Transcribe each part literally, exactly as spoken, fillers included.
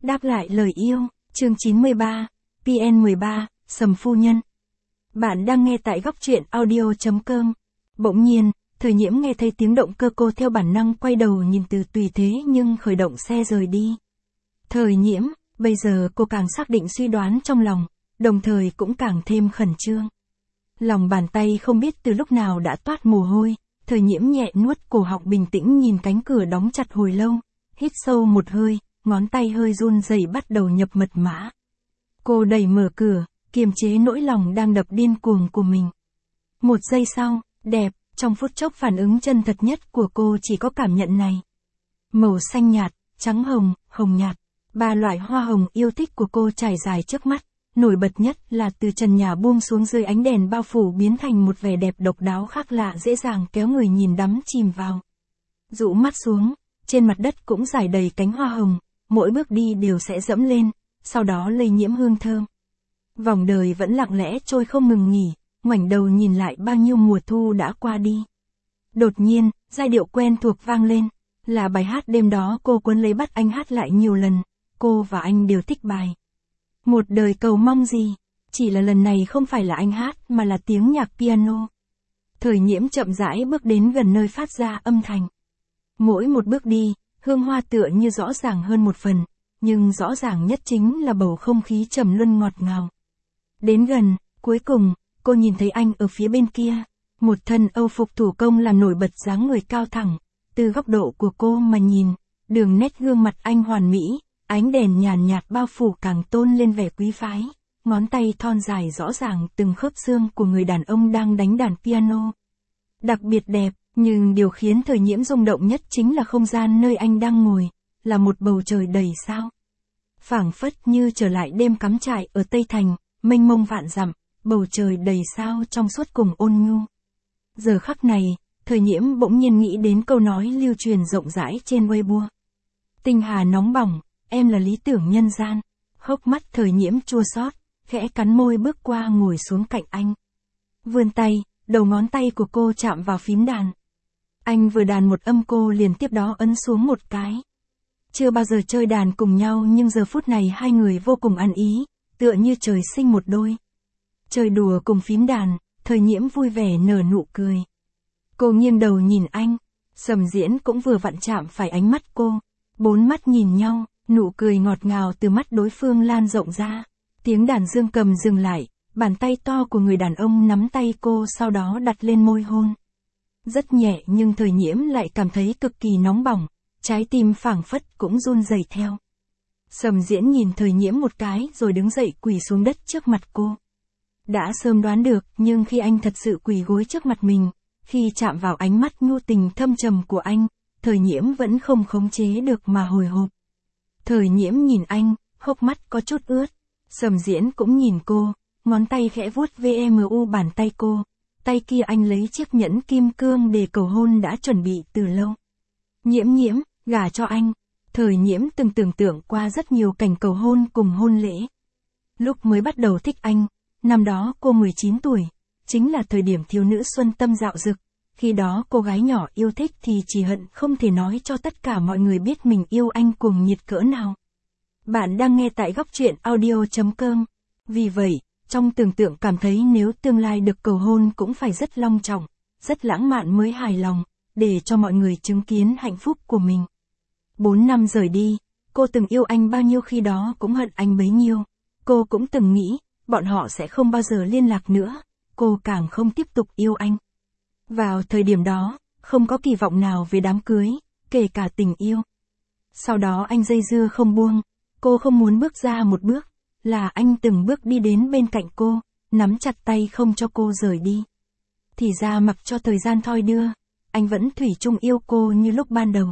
Đáp lại lời yêu, chương chín mươi ba, pê en mười ba, Sầm phu nhân. Bạn đang nghe tại góc truyện audio.com. Bỗng nhiên, Thời Nhiễm nghe thấy tiếng động cơ, cô theo bản năng quay đầu nhìn Từ Tùy thế nhưng khởi động xe rời đi. Thời Nhiễm, bây giờ cô càng xác định suy đoán trong lòng, đồng thời cũng càng thêm khẩn trương. Lòng bàn tay không biết từ lúc nào đã toát mồ hôi, Thời Nhiễm nhẹ nuốt cổ họng, bình tĩnh nhìn cánh cửa đóng chặt hồi lâu, hít sâu một hơi, ngón tay hơi run rẩy bắt đầu nhập mật mã. Cô đẩy mở cửa, kiềm chế nỗi lòng đang đập điên cuồng của mình. Một giây sau, đẹp, trong phút chốc phản ứng chân thật nhất của cô chỉ có cảm nhận này. Màu xanh nhạt, trắng hồng, hồng nhạt, ba loại hoa hồng yêu thích của cô trải dài trước mắt, nổi bật nhất là từ trần nhà buông xuống dưới ánh đèn bao phủ biến thành một vẻ đẹp độc đáo khác lạ, dễ dàng kéo người nhìn đắm chìm vào. Dụ mắt xuống, trên mặt đất cũng rải đầy cánh hoa hồng, mỗi bước đi đều sẽ dẫm lên, sau đó lây nhiễm hương thơm. Vòng đời vẫn lặng lẽ trôi không ngừng nghỉ, ngoảnh đầu nhìn lại bao nhiêu mùa thu đã qua đi. Đột nhiên, giai điệu quen thuộc vang lên, là bài hát đêm đó cô cuốn lấy bắt anh hát lại nhiều lần, cô và anh đều thích bài. Một đời cầu mong gì, chỉ là lần này không phải là anh hát mà là tiếng nhạc piano. Thời Nhiễm chậm rãi bước đến gần nơi phát ra âm thanh. Mỗi một bước đi, hương hoa tựa như rõ ràng hơn một phần, nhưng rõ ràng nhất chính là bầu không khí trầm luân ngọt ngào. Đến gần, cuối cùng, cô nhìn thấy anh ở phía bên kia, một thân Âu phục thủ công làm nổi bật dáng người cao thẳng, từ góc độ của cô mà nhìn, đường nét gương mặt anh hoàn mỹ, ánh đèn nhàn nhạt bao phủ càng tôn lên vẻ quý phái, ngón tay thon dài rõ ràng từng khớp xương của người đàn ông đang đánh đàn piano. Đặc biệt đẹp, nhưng điều khiến Thời Nhiễm rung động nhất chính là không gian nơi anh đang ngồi, là một bầu trời đầy sao. Phảng phất như trở lại đêm cắm trại ở Tây Thành, mênh mông vạn dặm, bầu trời đầy sao trong suốt cùng ôn nhu. Giờ khắc này, Thời Nhiễm bỗng nhiên nghĩ đến câu nói lưu truyền rộng rãi trên Weibo. Tinh hà nóng bỏng, em là lý tưởng nhân gian. Hốc mắt Thời Nhiễm chua xót, khẽ cắn môi bước qua ngồi xuống cạnh anh. Vươn tay, đầu ngón tay của cô chạm vào phím đàn. Anh vừa đàn một âm cô liền tiếp đó ấn xuống một cái. Chưa bao giờ chơi đàn cùng nhau nhưng giờ phút này hai người vô cùng ăn ý, tựa như trời sinh một đôi. Chơi đùa cùng phím đàn, Thời Nhiễm vui vẻ nở nụ cười. Cô nghiêng đầu nhìn anh, Sầm Diễn cũng vừa vặn chạm phải ánh mắt cô. Bốn mắt nhìn nhau, nụ cười ngọt ngào từ mắt đối phương lan rộng ra. Tiếng đàn dương cầm dừng lại, bàn tay to của người đàn ông nắm tay cô sau đó đặt lên môi hôn. Rất nhẹ nhưng Thời Nhiễm lại cảm thấy cực kỳ nóng bỏng, trái tim phảng phất cũng run rẩy theo. Sầm Diễn nhìn Thời Nhiễm một cái rồi đứng dậy quỳ xuống đất trước mặt cô. Đã sớm đoán được, nhưng khi anh thật sự quỳ gối trước mặt mình, khi chạm vào ánh mắt nhu tình thâm trầm của anh, Thời Nhiễm vẫn không khống chế được mà hồi hộp. Thời Nhiễm nhìn anh, hốc mắt có chút ướt. Sầm Diễn cũng nhìn cô, ngón tay khẽ vuốt ve mu bàn tay cô. Tay kia anh lấy chiếc nhẫn kim cương để cầu hôn đã chuẩn bị từ lâu. Nhiễm Nhiễm, gả cho anh. Thời Nhiễm từng tưởng tượng qua rất nhiều cảnh cầu hôn cùng hôn lễ. Lúc mới bắt đầu thích anh, năm đó cô mười chín tuổi, chính là thời điểm thiếu nữ xuân tâm dạo dực. Khi đó cô gái nhỏ yêu thích thì chỉ hận không thể nói cho tất cả mọi người biết mình yêu anh cuồng nhiệt cỡ nào. Bạn đang nghe tại góc truyện audio.com. Vì vậy, trong tưởng tượng cảm thấy nếu tương lai được cầu hôn cũng phải rất long trọng, rất lãng mạn mới hài lòng, để cho mọi người chứng kiến hạnh phúc của mình. Bốn năm rời đi, cô từng yêu anh bao nhiêu khi đó cũng hận anh bấy nhiêu. Cô cũng từng nghĩ, bọn họ sẽ không bao giờ liên lạc nữa, cô càng không tiếp tục yêu anh. Vào thời điểm đó, không có kỳ vọng nào về đám cưới, kể cả tình yêu. Sau đó anh dây dưa không buông, cô không muốn bước ra một bước, là anh từng bước đi đến bên cạnh cô, nắm chặt tay không cho cô rời đi. Thì ra mặc cho thời gian thoi đưa, anh vẫn thủy chung yêu cô như lúc ban đầu.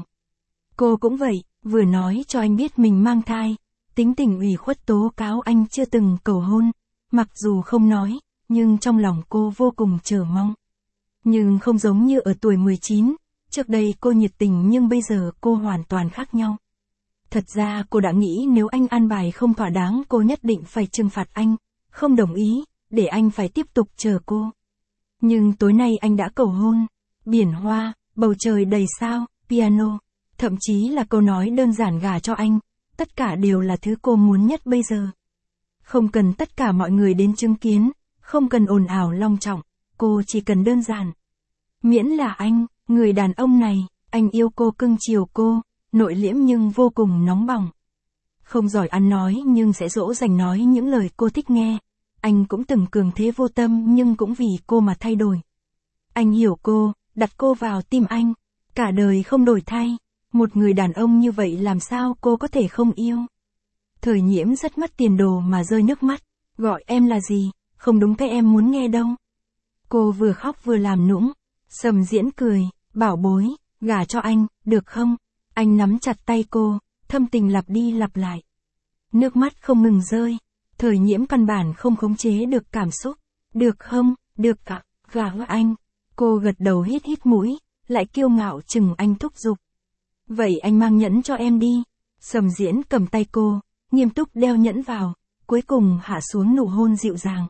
Cô cũng vậy, vừa nói cho anh biết mình mang thai, tính tình ủy khuất tố cáo anh chưa từng cầu hôn, mặc dù không nói, nhưng trong lòng cô vô cùng chờ mong. Nhưng không giống như ở tuổi mười chín, trước đây cô nhiệt tình nhưng bây giờ cô hoàn toàn khác nhau. Thật ra cô đã nghĩ nếu anh an bài không thỏa đáng cô nhất định phải trừng phạt anh, không đồng ý, để anh phải tiếp tục chờ cô. Nhưng tối nay anh đã cầu hôn, biển hoa, bầu trời đầy sao, piano, thậm chí là câu nói đơn giản gả cho anh, tất cả đều là thứ cô muốn nhất bây giờ. Không cần tất cả mọi người đến chứng kiến, không cần ồn ào long trọng, cô chỉ cần đơn giản. Miễn là anh, người đàn ông này, anh yêu cô cưng chiều cô, nội liễm nhưng vô cùng nóng bỏng. Không giỏi ăn nói nhưng sẽ dỗ dành nói những lời cô thích nghe. Anh cũng từng cường thế vô tâm nhưng cũng vì cô mà thay đổi. Anh hiểu cô, đặt cô vào tim anh, cả đời không đổi thay. Một người đàn ông như vậy làm sao cô có thể không yêu. Thời Nhiễm rất mất tiền đồ mà rơi nước mắt, gọi em là gì, không đúng cái em muốn nghe đâu. Cô vừa khóc vừa làm nũng. Sầm Diễn cười, bảo bối, gả cho anh, được không? Anh nắm chặt tay cô, thâm tình lặp đi lặp lại. Nước mắt không ngừng rơi. Thời Nhiễm căn bản không khống chế được cảm xúc. Được không, được cả, gả với anh. Cô gật đầu hít hít mũi, lại kiêu ngạo chừng anh thúc giục. Vậy anh mang nhẫn cho em đi. Sầm Diễn cầm tay cô, nghiêm túc đeo nhẫn vào, cuối cùng hạ xuống nụ hôn dịu dàng.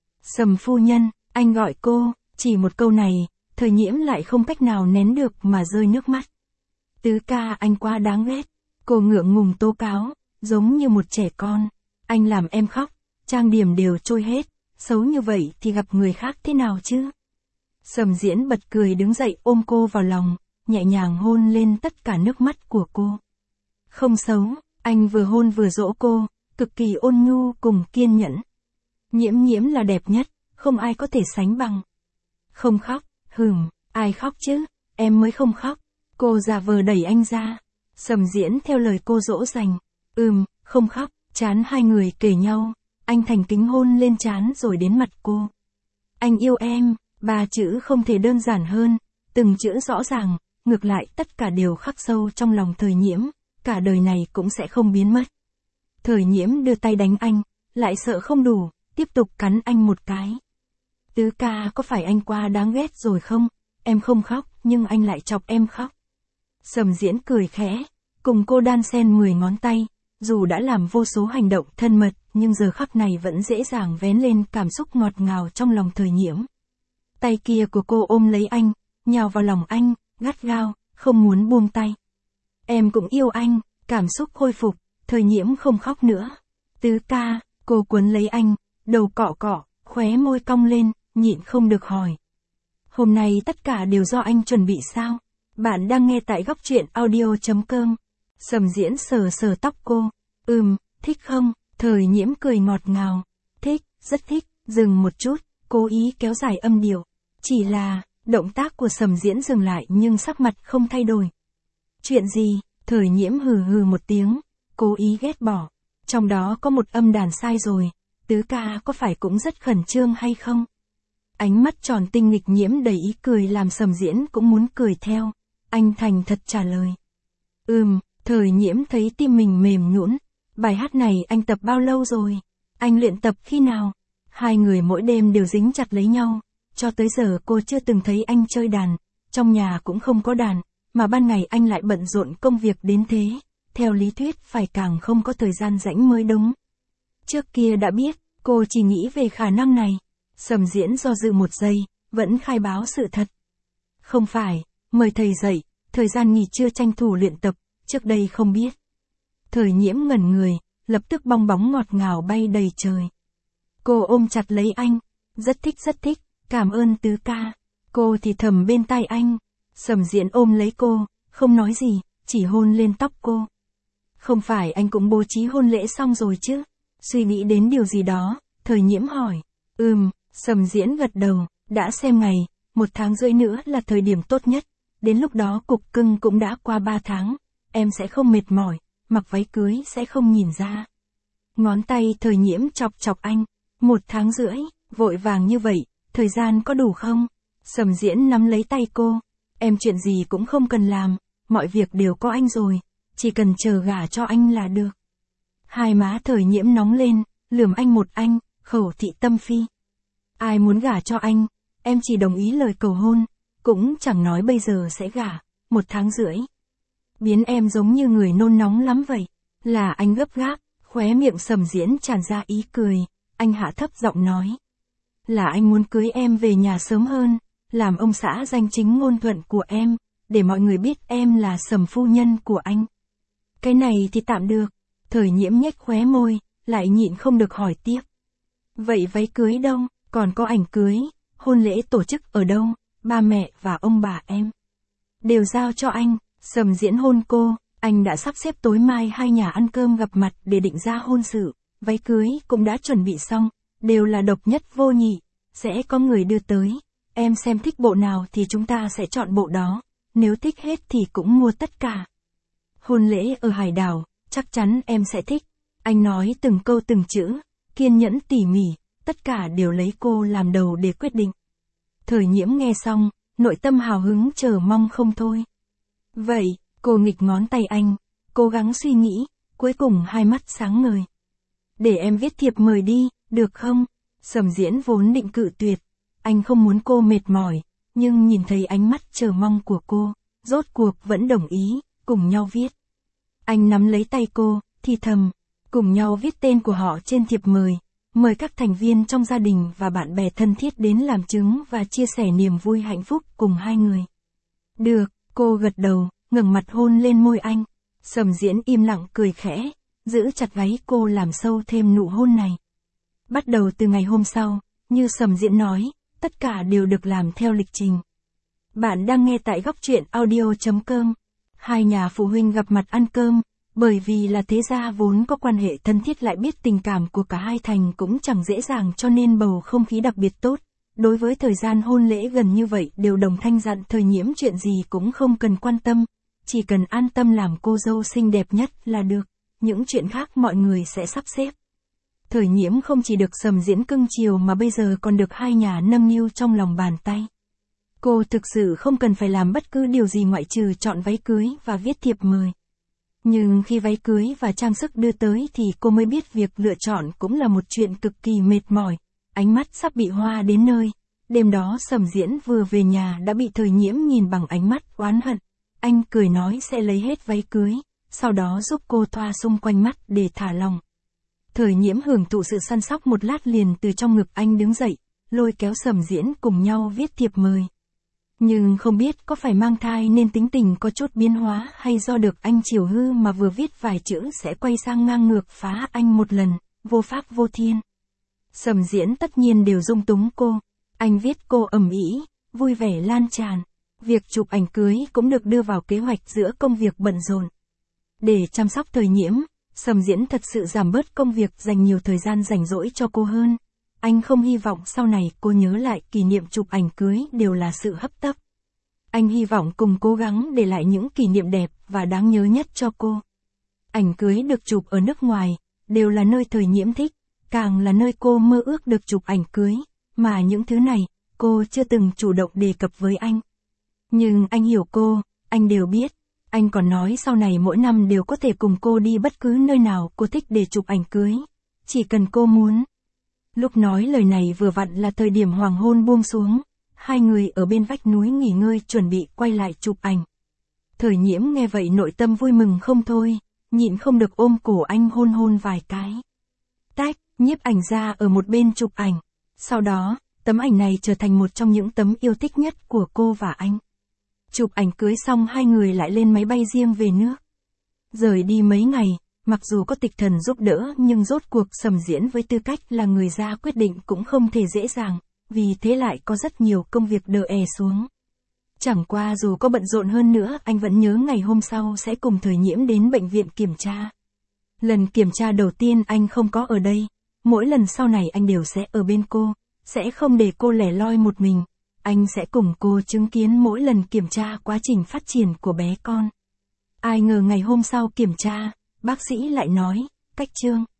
Sầm phu nhân, anh gọi cô, chỉ một câu này, Thời Nhiễm lại không cách nào nén được mà rơi nước mắt. Tứ ca anh quá đáng ghét. Cô ngượng ngùng tố cáo, giống như một trẻ con. Anh làm em khóc, trang điểm đều trôi hết, xấu như vậy thì gặp người khác thế nào chứ? Sầm Diễn bật cười đứng dậy ôm cô vào lòng, nhẹ nhàng hôn lên tất cả nước mắt của cô. Không xấu, anh vừa hôn vừa dỗ cô, cực kỳ ôn nhu cùng kiên nhẫn. Nhiễm Nhiễm là đẹp nhất, không ai có thể sánh bằng. Không khóc, hừm, ai khóc chứ, em mới không khóc. Cô giả vờ đẩy anh ra. Sầm Diễn theo lời cô dỗ dành. Ừm, không khóc, trán hai người kề nhau. Anh thành kính hôn lên trán rồi đến mặt cô. Anh yêu em, ba chữ không thể đơn giản hơn. Từng chữ rõ ràng, ngược lại tất cả đều khắc sâu trong lòng Thời Nhiễm. Cả đời này cũng sẽ không biến mất. Thời Nhiễm đưa tay đánh anh, lại sợ không đủ, tiếp tục cắn anh một cái. Tứ ca có phải anh quá đáng ghét rồi không? Em không khóc, nhưng anh lại chọc em khóc. Sầm Diễn cười khẽ, cùng cô đan xen mười ngón tay, dù đã làm vô số hành động thân mật, nhưng giờ khắc này vẫn dễ dàng vén lên cảm xúc ngọt ngào trong lòng Thời Nhiễm. Tay kia của cô ôm lấy anh, nhào vào lòng anh, gắt gao, không muốn buông tay. Em cũng yêu anh, cảm xúc khôi phục, Thời Nhiễm không khóc nữa. Tứ ca, cô quấn lấy anh, đầu cọ cọ, khóe môi cong lên, nhịn không được hỏi. Hôm nay tất cả đều do anh chuẩn bị sao? Bạn đang nghe tại góc truyện audio.com. Sầm Diễn sờ sờ tóc cô. Ừm, thích không? Thời Nhiễm cười ngọt ngào. Thích, rất thích, dừng một chút, cố ý kéo dài âm điệu. Chỉ là, động tác của Sầm Diễn dừng lại nhưng sắc mặt không thay đổi. Chuyện gì? Thời Nhiễm hừ hừ một tiếng, cố ý ghét bỏ. Trong đó có một âm đàn sai rồi, tứ ca có phải cũng rất khẩn trương hay không? Ánh mắt tròn tinh nghịch Nhiễm đầy ý cười làm Sầm Diễn cũng muốn cười theo. Anh thành thật trả lời. Ừm, Thời Nhiễm thấy tim mình mềm nhũn. Bài hát này anh tập bao lâu rồi? Anh luyện tập khi nào? Hai người mỗi đêm đều dính chặt lấy nhau. Cho tới giờ cô chưa từng thấy anh chơi đàn. Trong nhà cũng không có đàn, mà ban ngày anh lại bận rộn công việc đến thế. Theo lý thuyết phải càng không có thời gian rảnh mới đúng. Trước kia đã biết, cô chỉ nghĩ về khả năng này. Sầm Diễn do dự một giây, vẫn khai báo sự thật. Không phải, mời thầy dạy, thời gian nghỉ trưa tranh thủ luyện tập, trước đây không biết. Thời Nhiễm ngẩn người, lập tức bong bóng ngọt ngào bay đầy trời. Cô ôm chặt lấy anh, rất thích rất thích, cảm ơn tứ ca. Cô thì thầm bên tai anh. Sầm Diễn ôm lấy cô, không nói gì, chỉ hôn lên tóc cô. Không phải anh cũng bố trí hôn lễ xong rồi chứ? Suy nghĩ đến điều gì đó, Thời Nhiễm hỏi. Ừm, Sầm Diễn gật đầu, đã xem ngày, một tháng rưỡi nữa là thời điểm tốt nhất. Đến lúc đó cục cưng cũng đã qua ba tháng, em sẽ không mệt mỏi, mặc váy cưới sẽ không nhìn ra. Ngón tay Thời Nhiễm chọc chọc anh, một tháng rưỡi, vội vàng như vậy, thời gian có đủ không? Sầm Diễn nắm lấy tay cô, em chuyện gì cũng không cần làm, mọi việc đều có anh rồi, chỉ cần chờ gả cho anh là được. Hai má Thời Nhiễm nóng lên, lườm anh một anh, khẩu thị tâm phi. Ai muốn gả cho anh, em chỉ đồng ý lời cầu hôn, cũng chẳng nói bây giờ sẽ gả, một tháng rưỡi. Biến em giống như người nôn nóng lắm vậy, là anh gấp gáp, khóe miệng Sầm Diễn tràn ra ý cười, anh hạ thấp giọng nói. Là anh muốn cưới em về nhà sớm hơn, làm ông xã danh chính ngôn thuận của em, để mọi người biết em là Sầm phu nhân của anh. Cái này thì tạm được, Thời Nhiễm nhếch khóe môi, lại nhịn không được hỏi tiếp. Vậy váy cưới đâu, còn có ảnh cưới, hôn lễ tổ chức ở đâu, ba mẹ và ông bà em đều giao cho anh. Sầm Diễn hôn cô, anh đã sắp xếp tối mai hai nhà ăn cơm gặp mặt để định ra hôn sự, váy cưới cũng đã chuẩn bị xong, đều là độc nhất vô nhị, sẽ có người đưa tới, em xem thích bộ nào thì chúng ta sẽ chọn bộ đó, nếu thích hết thì cũng mua tất cả. Hôn lễ ở hải đảo, chắc chắn em sẽ thích, anh nói từng câu từng chữ, kiên nhẫn tỉ mỉ, tất cả đều lấy cô làm đầu để quyết định. Thời Nhiễm nghe xong, nội tâm hào hứng chờ mong không thôi. Vậy, cô nghịch ngón tay anh, cố gắng suy nghĩ, cuối cùng hai mắt sáng ngời. Để em viết thiệp mời đi, được không? Sầm Diễn vốn định cự tuyệt, anh không muốn cô mệt mỏi, nhưng nhìn thấy ánh mắt chờ mong của cô, rốt cuộc vẫn đồng ý, cùng nhau viết. Anh nắm lấy tay cô, thì thầm, cùng nhau viết tên của họ trên thiệp mời, mời các thành viên trong gia đình và bạn bè thân thiết đến làm chứng và chia sẻ niềm vui hạnh phúc cùng hai người. Được, cô gật đầu, ngẩng mặt hôn lên môi anh. Sầm Diễn im lặng cười khẽ, giữ chặt váy cô làm sâu thêm nụ hôn này. Bắt đầu từ ngày hôm sau, như Sầm Diễn nói, tất cả đều được làm theo lịch trình. Bạn đang nghe tại góc truyện audio chấm com. Hai nhà phụ huynh gặp mặt ăn cơm, bởi vì là thế gia vốn có quan hệ thân thiết lại biết tình cảm của cả hai thành cũng chẳng dễ dàng cho nên bầu không khí đặc biệt tốt. Đối với thời gian hôn lễ gần như vậy đều đồng thanh dặn Thời Nhiễm chuyện gì cũng không cần quan tâm, chỉ cần an tâm làm cô dâu xinh đẹp nhất là được, những chuyện khác mọi người sẽ sắp xếp. Thời Nhiễm không chỉ được Sầm Diễn cưng chiều mà bây giờ còn được hai nhà nâng niu trong lòng bàn tay. Cô thực sự không cần phải làm bất cứ điều gì ngoại trừ chọn váy cưới và viết thiệp mời. Nhưng khi váy cưới và trang sức đưa tới thì cô mới biết việc lựa chọn cũng là một chuyện cực kỳ mệt mỏi, ánh mắt sắp bị hoa đến nơi. Đêm đó Sầm Diễn vừa về nhà đã bị Thời Nhiễm nhìn bằng ánh mắt oán hận. Anh cười nói sẽ lấy hết váy cưới, sau đó giúp cô thoa xung quanh mắt để thả lòng. Thời Nhiễm hưởng thụ sự săn sóc một lát liền từ trong ngực anh đứng dậy, lôi kéo Sầm Diễn cùng nhau viết thiệp mời. Nhưng không biết có phải mang thai nên tính tình có chút biến hóa hay do được anh chiều hư mà vừa viết vài chữ sẽ quay sang ngang ngược phá anh một lần, vô pháp vô thiên. Sầm Diễn tất nhiên đều dung túng cô, anh viết cô ầm ĩ, vui vẻ lan tràn. Việc chụp ảnh cưới cũng được đưa vào kế hoạch giữa công việc bận rộn. Để chăm sóc Thời Nhiễm, Sầm Diễn thật sự giảm bớt công việc dành nhiều thời gian rảnh rỗi cho cô hơn. Anh không hy vọng sau này cô nhớ lại kỷ niệm chụp ảnh cưới đều là sự hấp tấp. Anh hy vọng cùng cố gắng để lại những kỷ niệm đẹp và đáng nhớ nhất cho cô. Ảnh cưới được chụp ở nước ngoài, đều là nơi Thời Nhiễm thích, càng là nơi cô mơ ước được chụp ảnh cưới, mà những thứ này, cô chưa từng chủ động đề cập với anh. Nhưng anh hiểu cô, anh đều biết, anh còn nói sau này mỗi năm đều có thể cùng cô đi bất cứ nơi nào cô thích để chụp ảnh cưới, chỉ cần cô muốn. Lúc nói lời này vừa vặn là thời điểm hoàng hôn buông xuống, hai người ở bên vách núi nghỉ ngơi chuẩn bị quay lại chụp ảnh. Thời Nhiễm nghe vậy nội tâm vui mừng không thôi, nhịn không được ôm cổ anh hôn hôn vài cái. Tách, nhiếp ảnh ra ở một bên chụp ảnh, sau đó, tấm ảnh này trở thành một trong những tấm yêu thích nhất của cô và anh. Chụp ảnh cưới xong hai người lại lên máy bay riêng về nước. Rời đi mấy ngày, mặc dù có Tịch Thần giúp đỡ nhưng rốt cuộc Sầm Diễn với tư cách là người ra quyết định cũng không thể dễ dàng, vì thế lại có rất nhiều công việc đờ è xuống. Chẳng qua dù có bận rộn hơn nữa anh vẫn nhớ ngày hôm sau sẽ cùng Thời Nhiễm đến bệnh viện kiểm tra. Lần kiểm tra đầu tiên anh không có ở đây, mỗi lần sau này anh đều sẽ ở bên cô, sẽ không để cô lẻ loi một mình. Anh sẽ cùng cô chứng kiến mỗi lần kiểm tra quá trình phát triển của bé con. Ai ngờ ngày hôm sau kiểm tra, bác sĩ lại nói, Cách Trương,